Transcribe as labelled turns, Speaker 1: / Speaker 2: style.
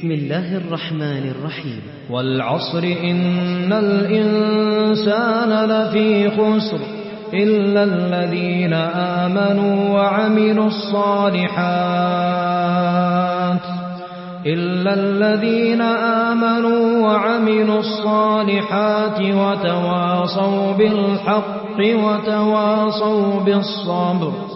Speaker 1: بسم الله الرحمن الرحيم
Speaker 2: والعصر إن الإنسان لفي خسر إلا الذين آمنوا وعملوا الصالحات وتواصوا بالحق وتواصوا بالصبر